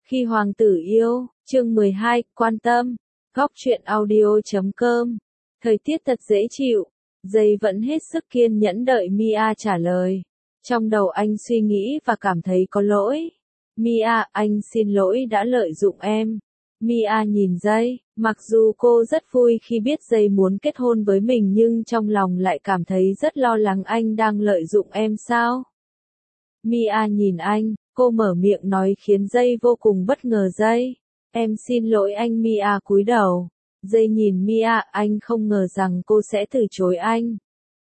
Khi hoàng tử yêu, chương 12, quan tâm, góc truyện audio.com. Thời tiết thật dễ chịu, Jay vẫn hết sức kiên nhẫn đợi Mia trả lời. Trong đầu anh suy nghĩ và cảm thấy có lỗi. Mia, anh xin lỗi đã lợi dụng em. Mia nhìn Jay, mặc dù cô rất vui khi biết Jay muốn kết hôn với mình nhưng trong lòng lại cảm thấy rất lo lắng anh đang lợi dụng em sao? Mia nhìn anh, cô mở miệng nói khiến Jay vô cùng bất ngờ. Jay, em xin lỗi anh. Mia cúi đầu. Jay nhìn Mia, anh không ngờ rằng cô sẽ từ chối anh.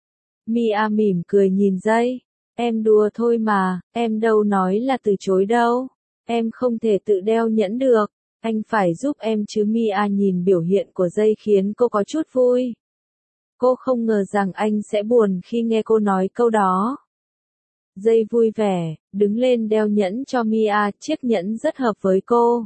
Mia mỉm cười nhìn Jay, em đùa thôi mà, em đâu nói là từ chối đâu. Em không thể tự đeo nhẫn được, anh phải giúp em chứ. Mia nhìn biểu hiện của Jay khiến cô có chút vui. Cô không ngờ rằng anh sẽ buồn khi nghe cô nói câu đó. Jay vui vẻ, đứng lên đeo nhẫn cho Mia, chiếc nhẫn rất hợp với cô.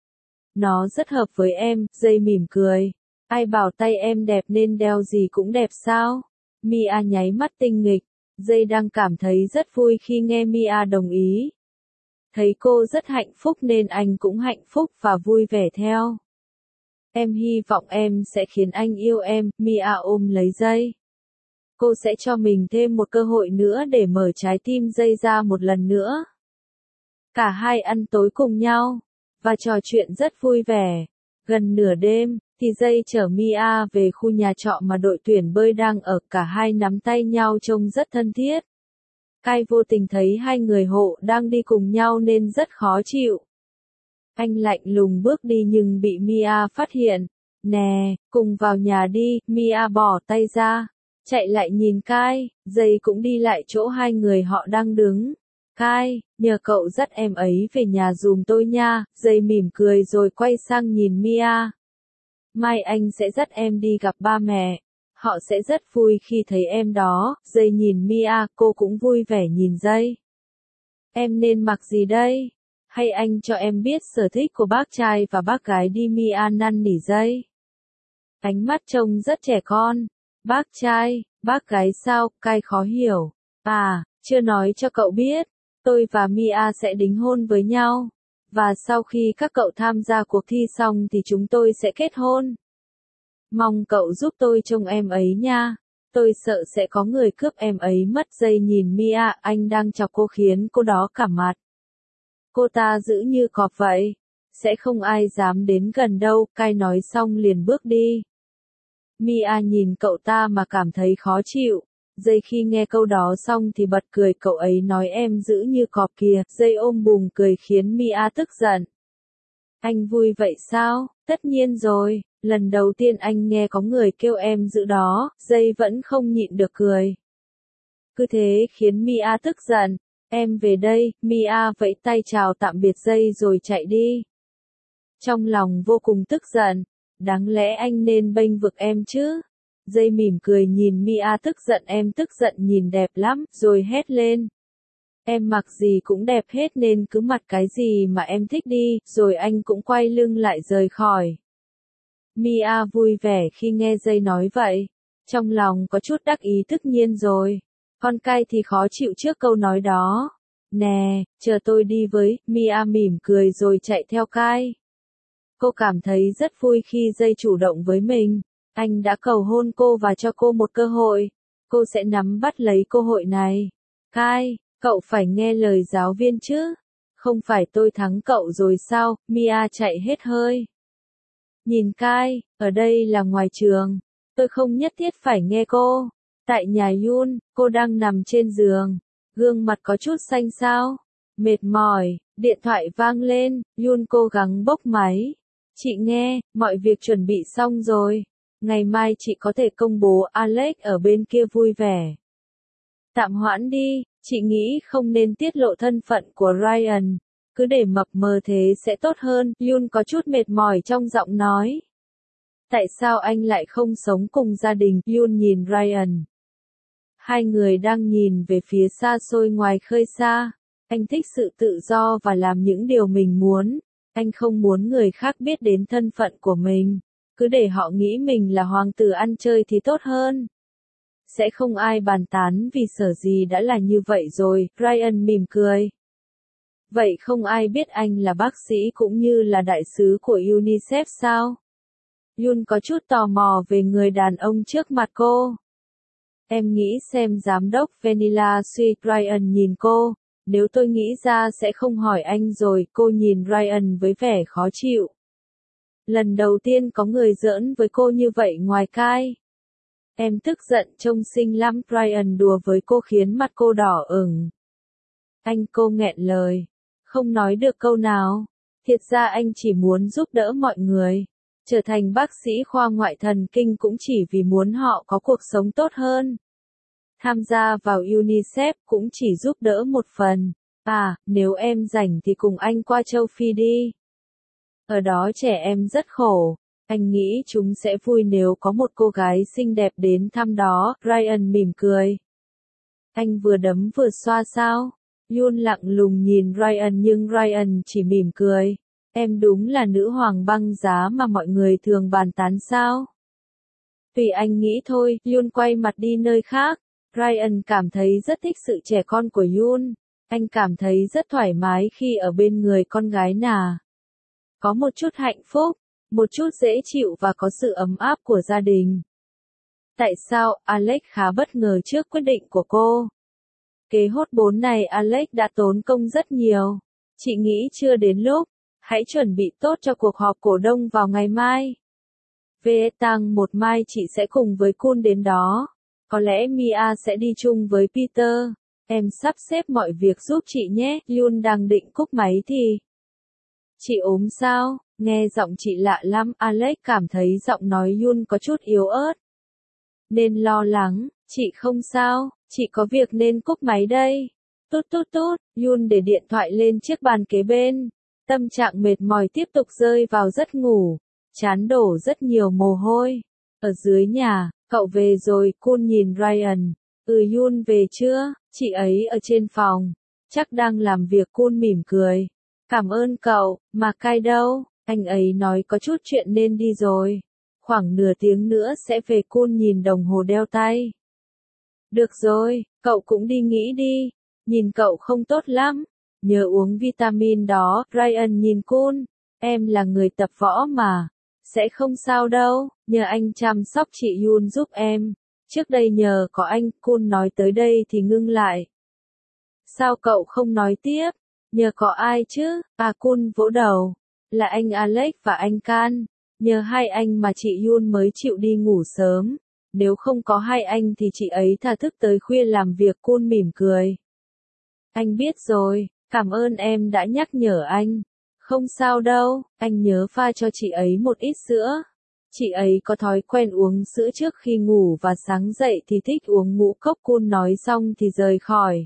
Nó rất hợp với em. Jay mỉm cười. Ai bảo tay em đẹp nên đeo gì cũng đẹp sao? Mia nháy mắt tinh nghịch. Jay đang cảm thấy rất vui khi nghe Mia đồng ý. Thấy cô rất hạnh phúc nên anh cũng hạnh phúc và vui vẻ theo. Em hy vọng em sẽ khiến anh yêu em. Mia ôm lấy Jay. Cô sẽ cho mình thêm một cơ hội nữa để mở trái tim Jay ra một lần nữa. Cả hai ăn tối cùng nhau và trò chuyện rất vui vẻ. Gần nửa đêm, thì Jay chở Mia về khu nhà trọ mà đội tuyển bơi đang ở. Cả hai nắm tay nhau trông rất thân thiết. Kai vô tình thấy hai người họ đang đi cùng nhau nên rất khó chịu. Anh lạnh lùng bước đi nhưng bị Mia phát hiện. Nè, cùng vào nhà đi. Mia bỏ tay ra, chạy lại nhìn Kai. Jay cũng đi lại chỗ hai người họ đang đứng. Kai, nhờ cậu dắt em ấy về nhà giùm tôi nha. Jay mỉm cười rồi quay sang nhìn Mia. Mai anh sẽ dắt em đi gặp ba mẹ. Họ sẽ rất vui khi thấy em đó. Jay nhìn Mia, cô cũng vui vẻ nhìn Jay. Em nên mặc gì đây? Hay anh cho em biết sở thích của bác trai và bác gái đi. Mia năn nỉ Jay. Ánh mắt trông rất trẻ con. Bác trai, bác gái sao? Kai khó hiểu. À, chưa nói cho cậu biết. Tôi và Mia sẽ đính hôn với nhau. Và sau khi các cậu tham gia cuộc thi xong thì chúng tôi sẽ kết hôn. Mong cậu giúp tôi trông em ấy nha. Tôi sợ sẽ có người cướp em ấy mất. Jay nhìn Mia, anh đang chọc cô khiến cô đó cả mặt. Cô ta giữ như cọp vậy. Sẽ không ai dám đến gần đâu. Kai nói xong liền bước đi. Mia nhìn cậu ta mà cảm thấy khó chịu. Jay khi nghe câu đó xong thì bật cười. Cậu ấy nói em giữ như cọp kìa. Jay ôm bùm cười khiến Mia tức giận. Anh vui vậy sao? Tất nhiên rồi. Lần đầu tiên anh nghe có người kêu em giữ đó. Jay vẫn không nhịn được cười. Cứ thế khiến Mia tức giận. Em về đây. Mia vẫy tay chào tạm biệt Jay rồi chạy đi. Trong lòng vô cùng tức giận. Đáng lẽ anh nên bênh vực em chứ. Jay mỉm cười nhìn Mia tức giận. Em tức giận nhìn đẹp lắm, rồi hét lên. Em mặc gì cũng đẹp hết nên cứ mặc cái gì mà em thích đi. Rồi anh cũng quay lưng lại rời khỏi. Mia vui vẻ khi nghe Jay nói vậy. Trong lòng có chút đắc ý. Tất nhiên rồi. Con Kai thì khó chịu trước câu nói đó. Nè, chờ tôi đi với. Mia mỉm cười rồi chạy theo Kai. Cô cảm thấy rất vui khi Jay chủ động với mình. Anh đã cầu hôn cô và cho cô một cơ hội. Cô sẽ nắm bắt lấy cơ hội này. Kai, cậu phải nghe lời giáo viên chứ. Không phải tôi thắng cậu rồi sao? Mia chạy hết hơi. Nhìn Kai, ở đây là ngoài trường. Tôi không nhất thiết phải nghe cô. Tại nhà Yoon, cô đang nằm trên giường. Gương mặt có chút xanh xao. Mệt mỏi, điện thoại vang lên. Yoon cố gắng bốc máy. Chị nghe, mọi việc chuẩn bị xong rồi. Ngày mai chị có thể công bố. Alex ở bên kia vui vẻ. Tạm hoãn đi, chị nghĩ không nên tiết lộ thân phận của Ryan. Cứ để mập mờ thế sẽ tốt hơn. Yoon có chút mệt mỏi trong giọng nói. Tại sao anh lại không sống cùng gia đình? Yoon nhìn Ryan. Hai người đang nhìn về phía xa xôi ngoài khơi xa. Anh thích sự tự do và làm những điều mình muốn. Anh không muốn người khác biết đến thân phận của mình. Cứ để họ nghĩ mình là hoàng tử ăn chơi thì tốt hơn. Sẽ không ai bàn tán vì sở gì đã là như vậy rồi. Ryan mỉm cười. Vậy không ai biết anh là bác sĩ cũng như là đại sứ của UNICEF sao? Yoon có chút tò mò về người đàn ông trước mặt cô. Em nghĩ xem giám đốc Vanilla Sweet Ryan nhìn cô, nếu tôi nghĩ ra sẽ không hỏi anh rồi, cô nhìn Ryan với vẻ khó chịu. Lần đầu tiên có người giỡn với cô như vậy ngoài cai. Em tức giận trông xinh lắm, Ryan đùa với cô khiến mặt cô đỏ ửng. Anh, cô nghẹn lời, không nói được câu nào. Thiệt ra anh chỉ muốn giúp đỡ mọi người. Trở thành bác sĩ khoa ngoại thần kinh cũng chỉ vì muốn họ có cuộc sống tốt hơn. Tham gia vào UNICEF cũng chỉ giúp đỡ một phần. À, nếu em rảnh thì cùng anh qua châu Phi đi. Ở đó trẻ em rất khổ. Anh nghĩ chúng sẽ vui nếu có một cô gái xinh đẹp đến thăm đó. Ryan mỉm cười. Anh vừa đấm vừa xoa sao? Yoon lặng lùng nhìn Ryan nhưng Ryan chỉ mỉm cười. Em đúng là nữ hoàng băng giá mà mọi người thường bàn tán sao? Tùy anh nghĩ thôi. Yoon quay mặt đi nơi khác. Ryan cảm thấy rất thích sự trẻ con của Yoon. Anh cảm thấy rất thoải mái khi ở bên người con gái nà. Có một chút hạnh phúc, một chút dễ chịu và có sự ấm áp của gia đình. Tại sao Alex khá bất ngờ trước quyết định của cô? Kế hốt 4 này Alex đã tốn công rất nhiều. Chị nghĩ chưa đến lúc. Hãy chuẩn bị tốt cho cuộc họp cổ đông vào ngày mai. Về tang một mai chị sẽ cùng với Kun đến đó. Có lẽ Mia sẽ đi chung với Peter. Em sắp xếp mọi việc giúp chị nhé. Yoon đang định cúp máy thì. Chị ốm sao? Nghe giọng chị lạ lắm. Alex cảm thấy giọng nói Yoon có chút yếu ớt. Nên lo lắng. Chị không sao. Chị có việc nên cúp máy đây. Tút tút tút. Yoon để điện thoại lên chiếc bàn kế bên. Tâm trạng mệt mỏi tiếp tục rơi vào giấc ngủ. Trán đổ rất nhiều mồ hôi. Ở dưới nhà, cậu về rồi, Kun nhìn Ryan. Yoon về chưa? Chị ấy ở trên phòng. Chắc đang làm việc. Kun mỉm cười. Cảm ơn cậu, mà Kai đâu? Anh ấy nói có chút chuyện nên đi rồi. Khoảng nửa tiếng nữa sẽ về. Kun nhìn đồng hồ đeo tay. Được rồi, cậu cũng đi nghỉ đi. Nhìn cậu không tốt lắm. Nhớ uống vitamin đó. Ryan nhìn Kun. Em là người tập võ mà. Sẽ không sao đâu. Nhờ anh chăm sóc chị Yoon giúp em. Trước đây nhờ có anh. Kun nói tới đây thì ngưng lại. Sao cậu không nói tiếp? Nhờ có ai chứ? Kun vỗ đầu. Là anh Alex và anh Kan. Nhờ hai anh mà chị Yoon mới chịu đi ngủ sớm. Nếu không có hai anh thì chị ấy thà thức tới khuya làm việc. Kun mỉm cười. Anh biết rồi. Cảm ơn em đã nhắc nhở anh. Không sao đâu, anh nhớ pha cho chị ấy một ít sữa. Chị ấy có thói quen uống sữa trước khi ngủ và sáng dậy thì thích uống ngũ cốc. Kun nói xong thì rời khỏi.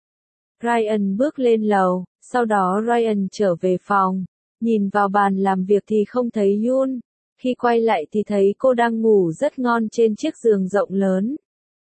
Ryan bước lên lầu, sau đó Ryan trở về phòng. Nhìn vào bàn làm việc thì không thấy Yoon. Khi quay lại thì thấy cô đang ngủ rất ngon trên chiếc giường rộng lớn.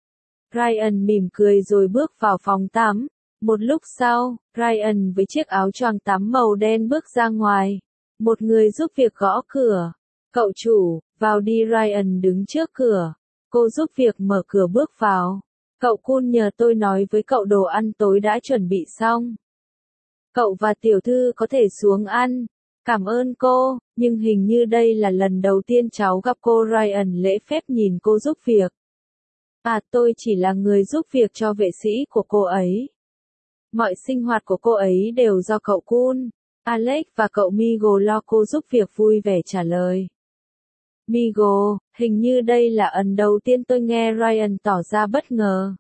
Ryan mỉm cười rồi bước vào phòng tắm. Một lúc sau, Ryan với chiếc áo choàng tắm màu đen bước ra ngoài. Một người giúp việc gõ cửa. Cậu chủ, vào đi. Ryan đứng trước cửa. Cô giúp việc mở cửa bước vào. Cậu Kun nhờ tôi nói với cậu đồ ăn tối đã chuẩn bị xong. Cậu và tiểu thư có thể xuống ăn. Cảm ơn cô, nhưng hình như đây là lần đầu tiên cháu gặp cô. Ryan lễ phép nhìn cô giúp việc. Tôi chỉ là người giúp việc cho vệ sĩ của cô ấy. Mọi sinh hoạt của cô ấy đều do cậu Kun. Alex và cậu Migo lo cô giúp việc vui vẻ trả lời. Migo, hình như đây là lần đầu tiên tôi nghe. Ryan tỏ ra bất ngờ.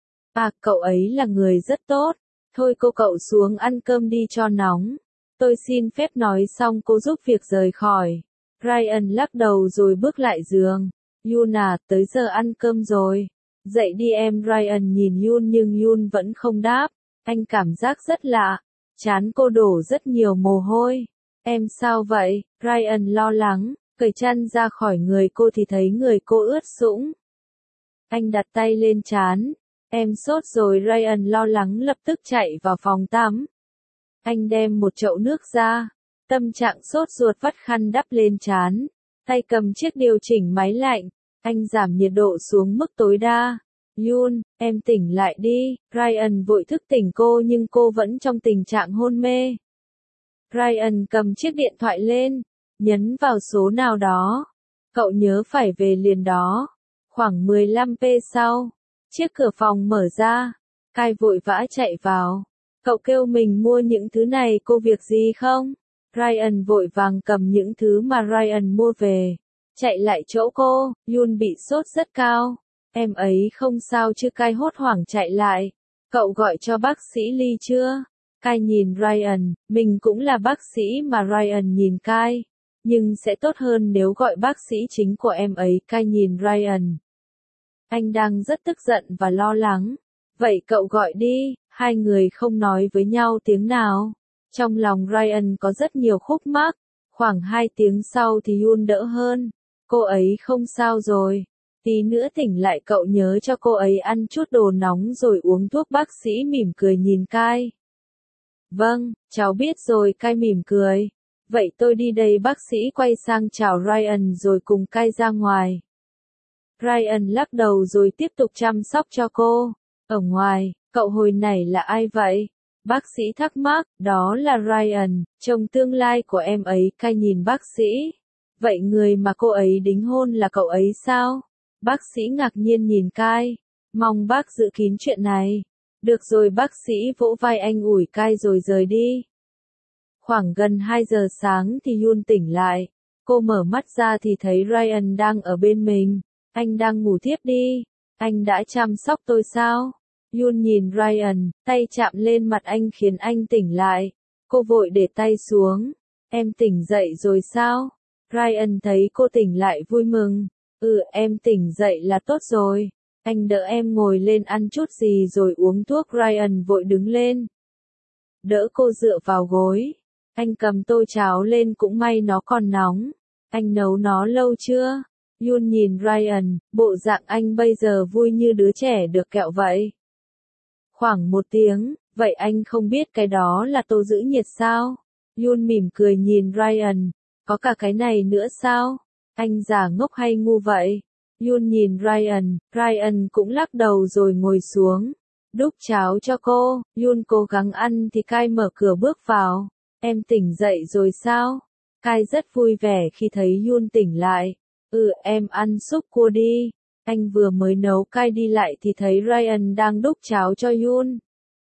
Cậu ấy là người rất tốt. Thôi cậu xuống ăn cơm đi cho nóng. Tôi xin phép nói xong cô giúp việc rời khỏi. Ryan lắc đầu rồi bước lại giường. Yoon tới giờ ăn cơm rồi. Dậy đi em. Ryan nhìn Yoon nhưng Yoon vẫn không đáp. Anh cảm giác rất lạ. Trán cô đổ rất nhiều mồ hôi. Em sao vậy? Ryan lo lắng. Cởi chăn ra khỏi người cô thì thấy người cô ướt sũng. Anh đặt tay lên trán. Em sốt rồi. Ryan lo lắng lập tức chạy vào phòng tắm. Anh đem một chậu nước ra. Tâm trạng sốt ruột vắt khăn đắp lên trán. Tay cầm chiếc điều chỉnh máy lạnh. Anh giảm nhiệt độ xuống mức tối đa. Yoon, em tỉnh lại đi. Ryan vội thức tỉnh cô nhưng cô vẫn trong tình trạng hôn mê. Ryan cầm chiếc điện thoại lên, nhấn vào số nào đó. Cậu nhớ phải về liền đó. Khoảng 15 phút sau, chiếc cửa phòng mở ra. Kai vội vã chạy vào. Cậu kêu mình mua những thứ này, cô việc gì không? Ryan vội vàng cầm những thứ mà Ryan mua về. Chạy lại chỗ cô, Yoon bị sốt rất cao. Em ấy không sao chứ? Kai hốt hoảng chạy lại. Cậu gọi cho bác sĩ Lee chưa? Kai nhìn Ryan, mình cũng là bác sĩ mà. Ryan nhìn Kai. Nhưng sẽ tốt hơn nếu gọi bác sĩ chính của em ấy. Kai nhìn Ryan. Anh đang rất tức giận và lo lắng. Vậy cậu gọi đi. Hai người không nói với nhau tiếng nào. Trong lòng Ryan có rất nhiều khúc mắc. Khoảng 2 tiếng sau thì Yoon đỡ hơn. Cô ấy không sao rồi. Tí nữa tỉnh lại cậu nhớ cho cô ấy ăn chút đồ nóng rồi uống thuốc. Bác sĩ mỉm cười nhìn Kai. Vâng, cháu biết rồi. Kai mỉm cười. Vậy tôi đi đây. Bác sĩ quay sang chào Ryan rồi cùng Kai ra ngoài. Ryan lắc đầu rồi tiếp tục chăm sóc cho cô. Ở ngoài, cậu hồi này là ai vậy? Bác sĩ thắc mắc. Đó là Ryan, chồng tương lai của em ấy. Kai nhìn bác sĩ. Vậy người mà cô ấy đính hôn là cậu ấy sao? Bác sĩ ngạc nhiên nhìn Kai. Mong bác giữ kín chuyện này. Được rồi, bác sĩ vỗ vai anh ủi Kai rồi rời đi. Khoảng gần 2 giờ sáng thì Yoon tỉnh lại. Cô mở mắt ra thì thấy Ryan đang ở bên mình. Anh đang ngủ thiếp đi. Anh đã chăm sóc tôi sao? Yoon nhìn Ryan, tay chạm lên mặt anh khiến anh tỉnh lại. Cô vội để tay xuống. Em tỉnh dậy rồi sao? Ryan thấy cô tỉnh lại vui mừng. Em tỉnh dậy là tốt rồi. Anh đỡ em ngồi lên ăn chút gì rồi uống thuốc. Ryan vội đứng lên. Đỡ cô dựa vào gối. Anh cầm tô cháo lên, cũng may nó còn nóng. Anh nấu nó lâu chưa? Yoon nhìn Ryan, bộ dạng anh bây giờ vui như đứa trẻ được kẹo vậy. Khoảng 1 tiếng, vậy anh không biết cái đó là tô giữ nhiệt sao? Yoon mỉm cười nhìn Ryan, có cả cái này nữa sao? Anh giả ngốc hay ngu vậy? Yoon nhìn Ryan, Ryan cũng lắc đầu rồi ngồi xuống. Đút cháo cho cô. Yoon cố gắng ăn thì Kai mở cửa bước vào. Em tỉnh dậy rồi sao? Kai rất vui vẻ khi thấy Yoon tỉnh lại. Em ăn súp cua đi. Anh vừa mới nấu. Kai đi lại thì thấy Ryan đang đút cháo cho Yoon.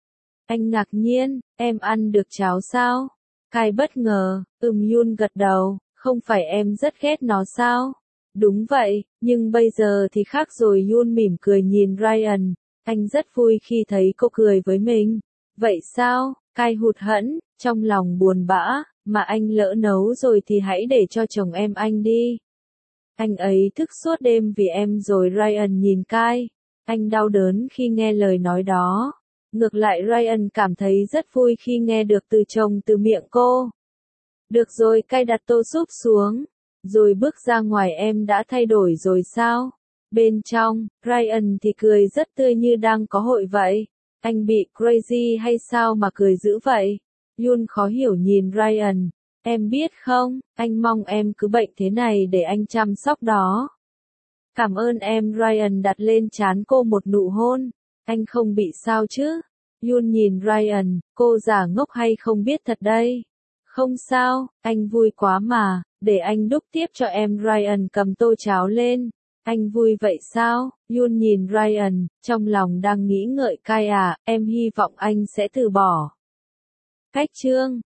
Anh ngạc nhiên, em ăn được cháo sao? Kai bất ngờ, Yoon gật đầu, không phải em rất ghét nó sao? Đúng vậy, nhưng bây giờ thì khác rồi. Yoon mỉm cười nhìn Ryan, anh rất vui khi thấy cô cười với mình. Vậy sao? Kai hụt hẫng, trong lòng buồn bã, mà anh lỡ nấu rồi thì hãy để cho chồng em anh đi. Anh ấy thức suốt đêm vì em rồi. Ryan nhìn Kai, anh đau đớn khi nghe lời nói đó. Ngược lại Ryan cảm thấy rất vui khi nghe được từ chồng từ miệng cô. Được rồi, Kai đặt tô súp xuống, rồi bước ra ngoài. Em đã thay đổi rồi sao? Bên trong, Ryan thì cười rất tươi như đang có hội vậy. Anh bị crazy hay sao mà cười dữ vậy? Yoon khó hiểu nhìn Ryan. Em biết không, anh mong em cứ bệnh thế này để anh chăm sóc đó. Cảm ơn em. Ryan đặt lên trán cô một nụ hôn. Anh không bị sao chứ? Yoon nhìn Ryan, cô giả ngốc hay không biết thật đây? Không sao, anh vui quá mà, để anh đút tiếp cho em. Ryan cầm tô cháo lên. Anh vui vậy sao? Yoon nhìn Ryan, trong lòng đang nghĩ ngợi. Kai à, em hy vọng anh sẽ từ bỏ. Cách chương